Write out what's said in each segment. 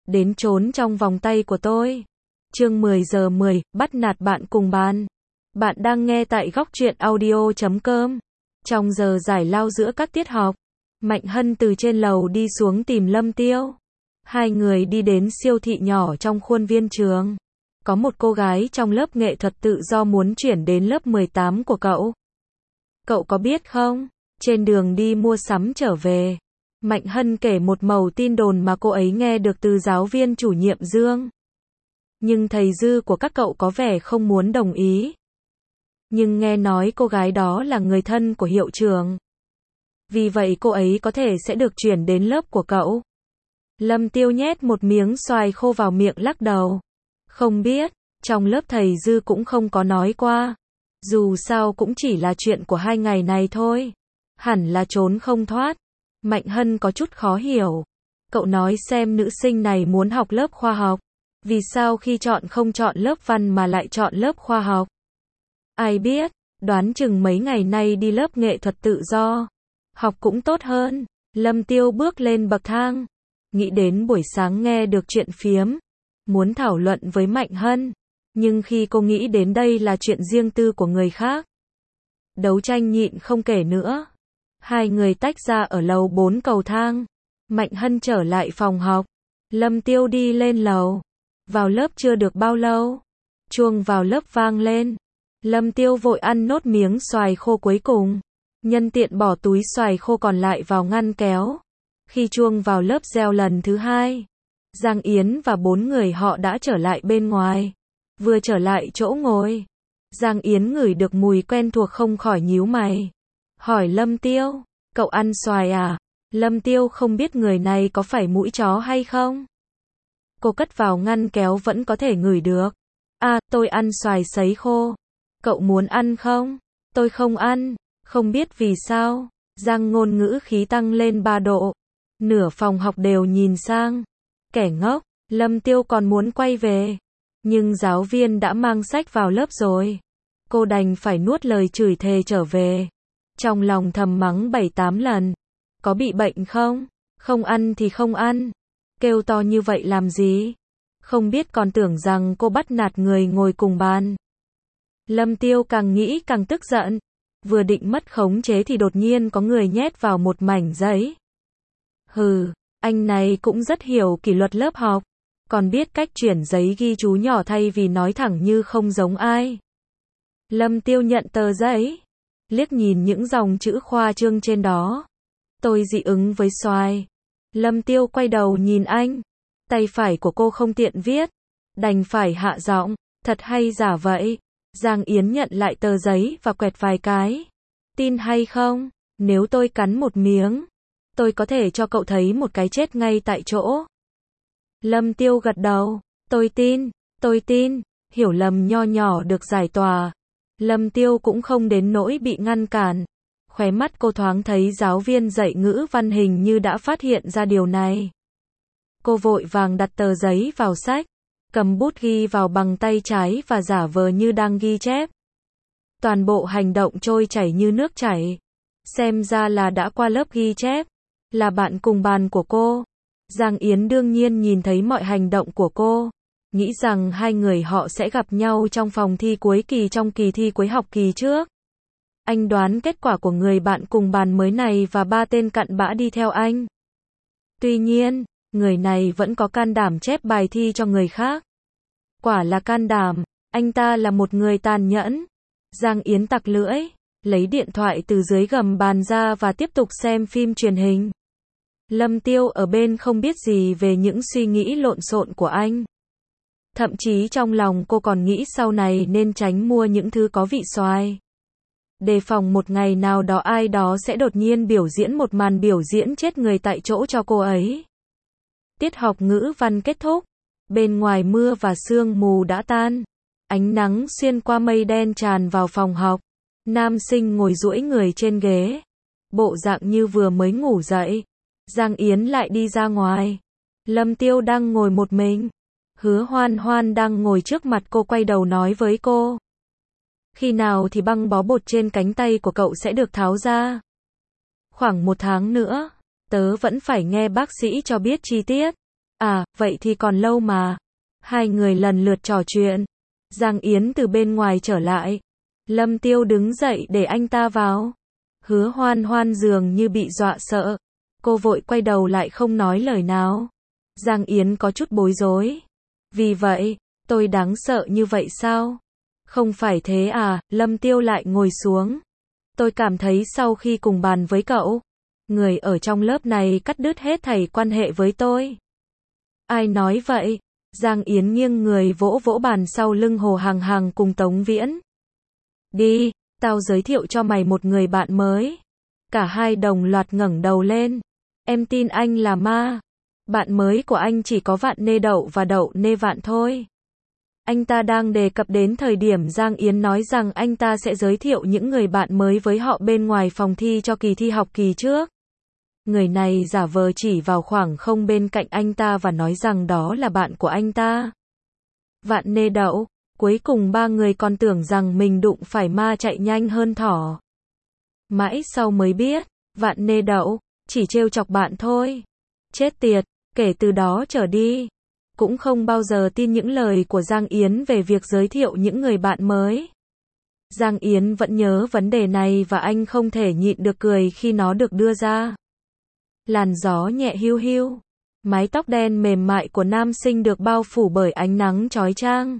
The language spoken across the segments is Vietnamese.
đến trốn trong vòng tay của tôi. Chương 10 giờ 10, bắt nạt bạn cùng bàn. Bạn đang nghe tại góc truyện audio.com. Trong giờ giải lao giữa các tiết học, Mạnh Hân từ trên lầu đi xuống tìm Lâm Tiêu. Hai người đi đến siêu thị nhỏ trong khuôn viên trường. Có một cô gái trong lớp nghệ thuật tự do muốn chuyển đến lớp 18 của cậu. Cậu có biết không? Trên đường đi mua sắm trở về, Mạnh Hân kể một mẩu tin đồn mà cô ấy nghe được từ giáo viên chủ nhiệm Dương. Nhưng thầy Dư của các cậu có vẻ không muốn đồng ý. Nhưng nghe nói cô gái đó là người thân của hiệu trưởng. Vì vậy cô ấy có thể sẽ được chuyển đến lớp của cậu. Lâm Tiêu nhét một miếng xoài khô vào miệng lắc đầu. Không biết, trong lớp thầy Dư cũng không có nói qua. Dù sao cũng chỉ là chuyện của 2 ngày này thôi. Hẳn là trốn không thoát. Mạnh Hân có chút khó hiểu. Cậu nói xem nữ sinh này muốn học lớp khoa học. Vì sao khi chọn không chọn lớp văn mà lại chọn lớp khoa học? Ai biết, đoán chừng mấy ngày nay đi lớp nghệ thuật tự do. Học cũng tốt hơn. Lâm Tiêu bước lên bậc thang. Nghĩ đến buổi sáng nghe được chuyện phiếm. Muốn thảo luận với Mạnh Hân. Nhưng khi cô nghĩ đến đây là chuyện riêng tư của người khác. Đấu tranh nhịn không kể nữa. Hai người tách ra ở lầu 4 cầu thang. Mạnh Hân trở lại phòng học. Lâm Tiêu đi lên lầu. Vào lớp chưa được bao lâu. Chuông vào lớp vang lên. Lâm Tiêu vội ăn nốt miếng xoài khô cuối cùng. Nhân tiện bỏ túi xoài khô còn lại vào ngăn kéo. Khi chuông vào lớp reo lần thứ 2. Giang Yến và 4 người họ đã trở lại bên ngoài. Vừa trở lại chỗ ngồi. Giang Yến ngửi được mùi quen thuộc không khỏi nhíu mày. Hỏi Lâm Tiêu, cậu ăn xoài à? Lâm Tiêu không biết người này có phải mũi chó hay không. Cô cất vào ngăn kéo vẫn có thể ngửi được. À, tôi ăn xoài sấy khô. Cậu muốn ăn không? Tôi không ăn. Không biết vì sao. Giang ngôn ngữ khí tăng lên 3 độ. Nửa phòng học đều nhìn sang. Kẻ ngốc, Lâm Tiêu còn muốn quay về. Nhưng giáo viên đã mang sách vào lớp rồi. Cô đành phải nuốt lời chửi thề trở về. Trong lòng thầm mắng 7-8 lần. Có bị bệnh không? Không ăn thì không ăn. Kêu to như vậy làm gì? Không biết còn tưởng rằng cô bắt nạt người ngồi cùng bàn. Lâm Tiêu càng nghĩ càng tức giận. Vừa định mất khống chế thì đột nhiên có người nhét vào một mảnh giấy. Hừ, anh này cũng rất hiểu kỷ luật lớp học. Còn biết cách chuyển giấy ghi chú nhỏ thay vì nói thẳng như không giống ai. Lâm Tiêu nhận tờ giấy. Liếc nhìn những dòng chữ khoa trương trên đó. Tôi dị ứng với xoài. Lâm Tiêu quay đầu nhìn anh. Tay phải của cô không tiện viết. Đành phải hạ giọng. Thật hay giả vậy? Giang Yến nhận lại tờ giấy và quẹt vài cái. Tin hay không? Nếu tôi cắn một miếng, tôi có thể cho cậu thấy một cái chết ngay tại chỗ. Lâm Tiêu gật đầu. Tôi tin. Hiểu lầm nho nhỏ được giải tỏa. Lâm Tiêu cũng không đến nỗi bị ngăn cản. Khóe mắt cô thoáng thấy giáo viên dạy ngữ văn hình như đã phát hiện ra điều này. Cô vội vàng đặt tờ giấy vào sách. Cầm bút ghi vào bằng tay trái và giả vờ như đang ghi chép. Toàn bộ hành động trôi chảy như nước chảy. Xem ra là đã qua lớp ghi chép. Là bạn cùng bàn của cô. Giang Yến đương nhiên nhìn thấy mọi hành động của cô. Nghĩ rằng hai người họ sẽ gặp nhau trong phòng thi cuối kỳ trong kỳ thi cuối học kỳ trước. Anh đoán kết quả của người bạn cùng bàn mới này và 3 tên cặn bã đi theo anh. Tuy nhiên, người này vẫn có can đảm chép bài thi cho người khác. Quả là can đảm, anh ta là một người tàn nhẫn. Giang Yến tặc lưỡi, lấy điện thoại từ dưới gầm bàn ra và tiếp tục xem phim truyền hình. Lâm Tiêu ở bên không biết gì về những suy nghĩ lộn xộn của anh. Thậm chí trong lòng cô còn nghĩ sau này nên tránh mua những thứ có vị xoài. Đề phòng một ngày nào đó ai đó sẽ đột nhiên biểu diễn một màn biểu diễn chết người tại chỗ cho cô ấy. Tiết học ngữ văn kết thúc. Bên ngoài mưa và sương mù đã tan. Ánh nắng xuyên qua mây đen tràn vào phòng học. Nam sinh ngồi duỗi người trên ghế. Bộ dạng như vừa mới ngủ dậy. Giang Yến lại đi ra ngoài. Lâm Tiêu đang ngồi một mình. Hứa Hoan Hoan đang ngồi trước mặt cô quay đầu nói với cô. Khi nào thì băng bó bột trên cánh tay của cậu sẽ được tháo ra? Khoảng 1 tháng nữa. Tớ vẫn phải nghe bác sĩ cho biết chi tiết. À, vậy thì còn lâu mà. Hai người lần lượt trò chuyện. Giang Yến từ bên ngoài trở lại. Lâm Tiêu đứng dậy để anh ta vào. Hứa Hoan Hoan dường như bị dọa sợ. Cô vội quay đầu lại không nói lời nào. Giang Yến có chút bối rối. Vì vậy, tôi đáng sợ như vậy sao? Không phải thế à, Lâm Tiêu lại ngồi xuống. Tôi cảm thấy sau khi cùng bàn với cậu, người ở trong lớp này cắt đứt hết thảy quan hệ với tôi. Ai nói vậy? Giang Yến nghiêng người vỗ vỗ bàn sau lưng Hồ Hằng Hằng cùng Tống Viễn. Đi, tao giới thiệu cho mày một người bạn mới. Cả hai đồng loạt ngẩng đầu lên. Em tin anh là ma. Bạn mới của anh chỉ có Vạn Nê Đậu và Đậu Nê Vạn thôi. Anh ta đang đề cập đến thời điểm Giang Yến nói rằng anh ta sẽ giới thiệu những người bạn mới với họ bên ngoài phòng thi cho kỳ thi học kỳ trước. Người này giả vờ chỉ vào khoảng không bên cạnh anh ta và nói rằng đó là bạn của anh ta. Vạn Nê Đậu, cuối cùng ba người còn tưởng rằng mình đụng phải ma chạy nhanh hơn thỏ. Mãi sau mới biết, Vạn Nê Đậu, chỉ trêu chọc bạn thôi. Chết tiệt, kể từ đó trở đi, cũng không bao giờ tin những lời của Giang Yến về việc giới thiệu những người bạn mới. Giang Yến vẫn nhớ vấn đề này và anh không thể nhịn được cười khi nó được đưa ra. Làn gió nhẹ hiu hiu, mái tóc đen mềm mại của nam sinh được bao phủ bởi ánh nắng chói chang.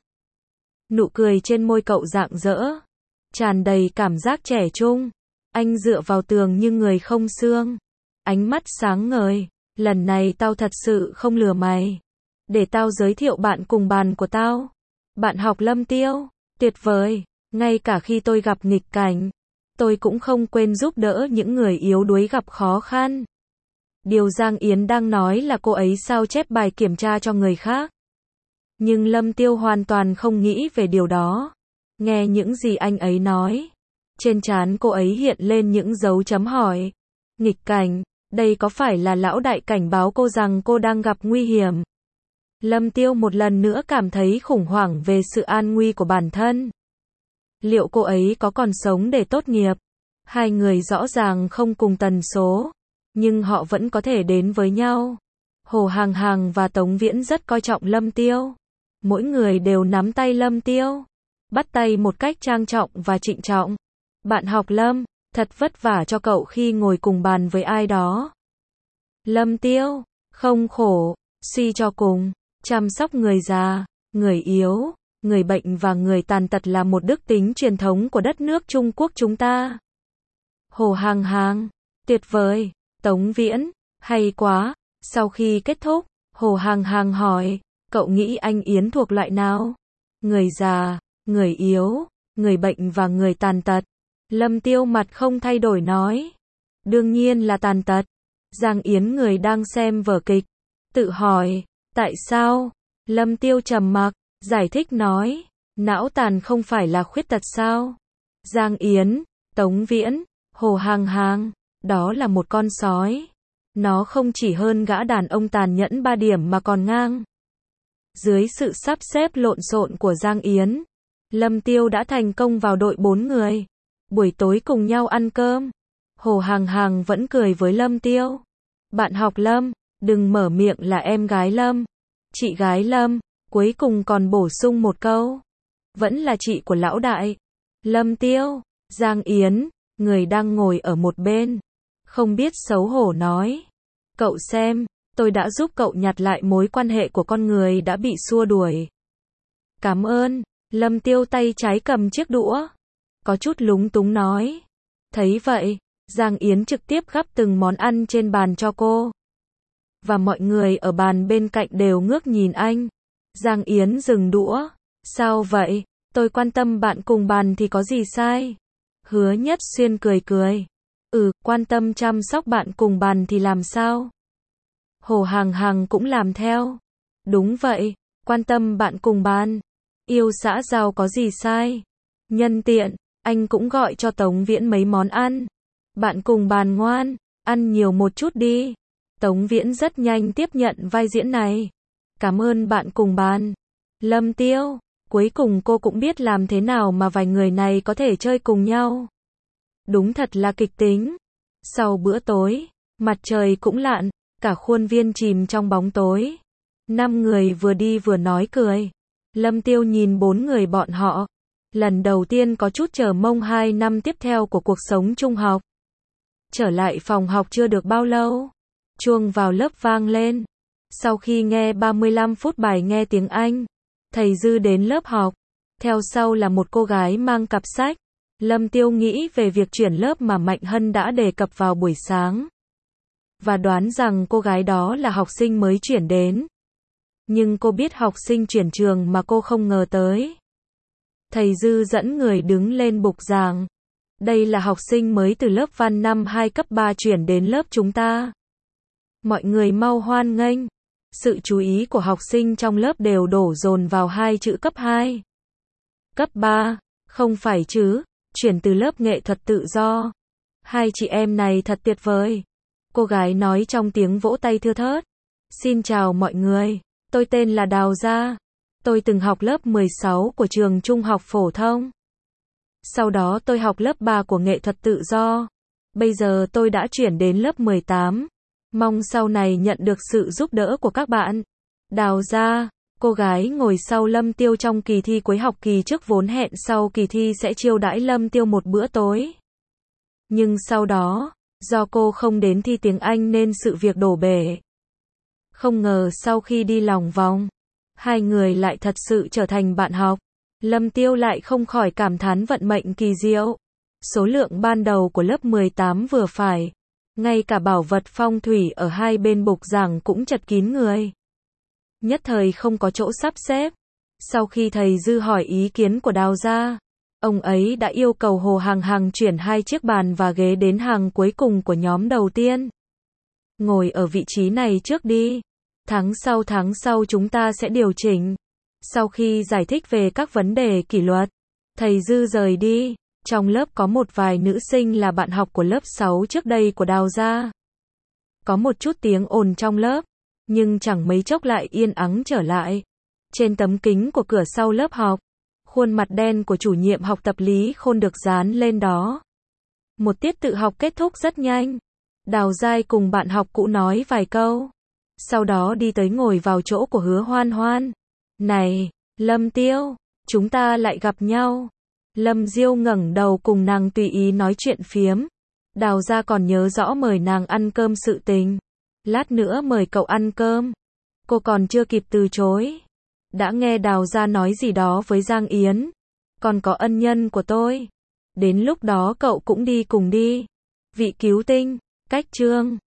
Nụ cười trên môi cậu rạng rỡ, tràn đầy cảm giác trẻ trung. Anh dựa vào tường như người không xương, ánh mắt sáng ngời. Lần này tao thật sự không lừa mày. Để tao giới thiệu bạn cùng bàn của tao. Bạn học Lâm Tiêu, tuyệt vời. Ngay cả khi tôi gặp nghịch cảnh, tôi cũng không quên giúp đỡ những người yếu đuối gặp khó khăn. Điều Giang Yến đang nói là cô ấy sao chép bài kiểm tra cho người khác. Nhưng Lâm Tiêu hoàn toàn không nghĩ về điều đó. Nghe những gì anh ấy nói, trên trán cô ấy hiện lên những dấu chấm hỏi. Nghịch cảnh, đây có phải là lão đại cảnh báo cô rằng cô đang gặp nguy hiểm? Lâm Tiêu một lần nữa cảm thấy khủng hoảng về sự an nguy của bản thân. Liệu cô ấy có còn sống để tốt nghiệp? Hai người rõ ràng không cùng tần số, nhưng họ vẫn có thể đến với nhau. Hồ Hằng Hằng và Tống Viễn rất coi trọng Lâm Tiêu. Mỗi người đều nắm tay Lâm Tiêu, bắt tay một cách trang trọng và trịnh trọng. Bạn học Lâm, thật vất vả cho cậu khi ngồi cùng bàn với ai đó. Lâm Tiêu, không khổ, suy cho cùng, chăm sóc người già, người yếu, người bệnh và người tàn tật là một đức tính truyền thống của đất nước Trung Quốc chúng ta. Hồ Hằng Hằng, tuyệt vời. Tống Viễn, hay quá. Sau khi kết thúc, Hồ Hằng Hằng hỏi, cậu nghĩ anh Yến thuộc loại nào? Người già, người yếu, người bệnh và người tàn tật. Lâm Tiêu mặt không thay đổi nói, đương nhiên là tàn tật. Giang Yến người đang xem vở kịch, tự hỏi, tại sao? Lâm Tiêu trầm mặc, giải thích nói, não tàn không phải là khuyết tật sao? Giang Yến, Tống Viễn, Hồ Hằng Hằng, đó là một con sói. Nó không chỉ hơn gã đàn ông tàn nhẫn 3 điểm mà còn ngang. Dưới sự sắp xếp lộn xộn của Giang Yến, Lâm Tiêu đã thành công vào đội 4 người. Buổi tối cùng nhau ăn cơm, Hồ Hằng Hằng vẫn cười với Lâm Tiêu. Bạn học Lâm, đừng mở miệng là em gái Lâm. Chị gái Lâm, cuối cùng còn bổ sung một câu. Vẫn là chị của lão đại. Lâm Tiêu, Giang Yến, người đang ngồi ở một bên, không biết xấu hổ nói. Cậu xem, tôi đã giúp cậu nhặt lại mối quan hệ của con người đã bị xua đuổi. Cảm ơn. Lâm Tiêu tay trái cầm chiếc đũa, có chút lúng túng nói. Thấy vậy, Giang Yến trực tiếp gắp từng món ăn trên bàn cho cô. Và mọi người ở bàn bên cạnh đều ngước nhìn anh. Giang Yến dừng đũa. Sao vậy? Tôi quan tâm bạn cùng bàn thì có gì sai? Hứa Nhất Xuyên cười cười. Quan tâm chăm sóc bạn cùng bàn thì làm sao? Hồ Hằng Hằng cũng làm theo. Đúng vậy, quan tâm bạn cùng bàn. Yêu xã giao có gì sai? Nhân tiện, anh cũng gọi cho Tống Viễn mấy món ăn. Bạn cùng bàn ngoan, ăn nhiều một chút đi. Tống Viễn rất nhanh tiếp nhận vai diễn này. Cảm ơn bạn cùng bàn. Lâm Tiêu, cuối cùng cô cũng biết làm thế nào mà vài người này có thể chơi cùng nhau. Đúng thật là kịch tính. Sau bữa tối, mặt trời cũng lặn, cả khuôn viên chìm trong bóng tối. 5 người vừa đi vừa nói cười. Lâm Tiêu nhìn 4 người bọn họ. Lần đầu tiên có chút chờ mong 2 năm tiếp theo của cuộc sống trung học. Trở lại phòng học chưa được bao lâu. Chuông vào lớp vang lên. Sau khi nghe 35 phút bài nghe tiếng Anh, thầy Dư đến lớp học. Theo sau là một cô gái mang cặp sách. Lâm Tiêu nghĩ về việc chuyển lớp mà Mạnh Hân đã đề cập vào buổi sáng. Và đoán rằng cô gái đó là học sinh mới chuyển đến. Nhưng cô biết học sinh chuyển trường mà cô không ngờ tới. Thầy Dư dẫn người đứng lên bục giảng. Đây là học sinh mới từ lớp văn năm 2 cấp 3 chuyển đến lớp chúng ta. Mọi người mau hoan nghênh. Sự chú ý của học sinh trong lớp đều đổ dồn vào hai chữ cấp 2. Cấp 3, không phải chứ, chuyển từ lớp nghệ thuật tự do. Hai chị em này thật tuyệt vời. Cô gái nói trong tiếng vỗ tay thưa thớt. Xin chào mọi người, tôi tên là Đào Gia. Tôi từng học lớp 16 của trường trung học phổ thông. Sau đó tôi học lớp 3 của nghệ thuật tự do. Bây giờ tôi đã chuyển đến lớp 18. Mong sau này nhận được sự giúp đỡ của các bạn. Đào Gia, cô gái ngồi sau Lâm Tiêu trong kỳ thi cuối học kỳ trước vốn hẹn sau kỳ thi sẽ chiêu đãi Lâm Tiêu một bữa tối. Nhưng sau đó, do cô không đến thi tiếng Anh nên sự việc đổ bể. Không ngờ sau khi đi lòng vòng, hai người lại thật sự trở thành bạn học. Lâm Tiêu lại không khỏi cảm thán vận mệnh kỳ diệu. Số lượng ban đầu của lớp 18 vừa phải. Ngay cả bảo vật phong thủy ở hai bên bục giảng cũng chật kín người. Nhất thời không có chỗ sắp xếp. Sau khi thầy Dư hỏi ý kiến của Đào Gia, ông ấy đã yêu cầu Hồ Hằng chuyển 2 chiếc bàn và ghế đến hàng cuối cùng của nhóm đầu tiên. Ngồi ở vị trí này trước đi. Tháng sau chúng ta sẽ điều chỉnh. Sau khi giải thích về các vấn đề kỷ luật, thầy Dư rời đi. Trong lớp có một vài nữ sinh là bạn học của lớp 6 trước đây của Đào Gia. Có một chút tiếng ồn trong lớp, nhưng chẳng mấy chốc lại yên ắng trở lại. Trên tấm kính của cửa sau lớp học, khuôn mặt đen của chủ nhiệm học tập Lý Khôn được dán lên đó. Một tiết tự học kết thúc rất nhanh. Đào Giai cùng bạn học cũ nói vài câu. Sau đó đi tới ngồi vào chỗ của Hứa Hoan Hoan. Này, Lâm Tiêu, chúng ta lại gặp nhau. Lâm Diêu ngẩng đầu cùng nàng tùy ý nói chuyện phiếm. Đào Gia còn nhớ rõ mời nàng ăn cơm sự tình. Lát nữa mời cậu ăn cơm. Cô còn chưa kịp từ chối. Đã nghe Đào Gia nói gì đó với Giang Yến. Còn có ân nhân của tôi. Đến lúc đó cậu cũng đi cùng đi. Vị cứu tinh, cách chương.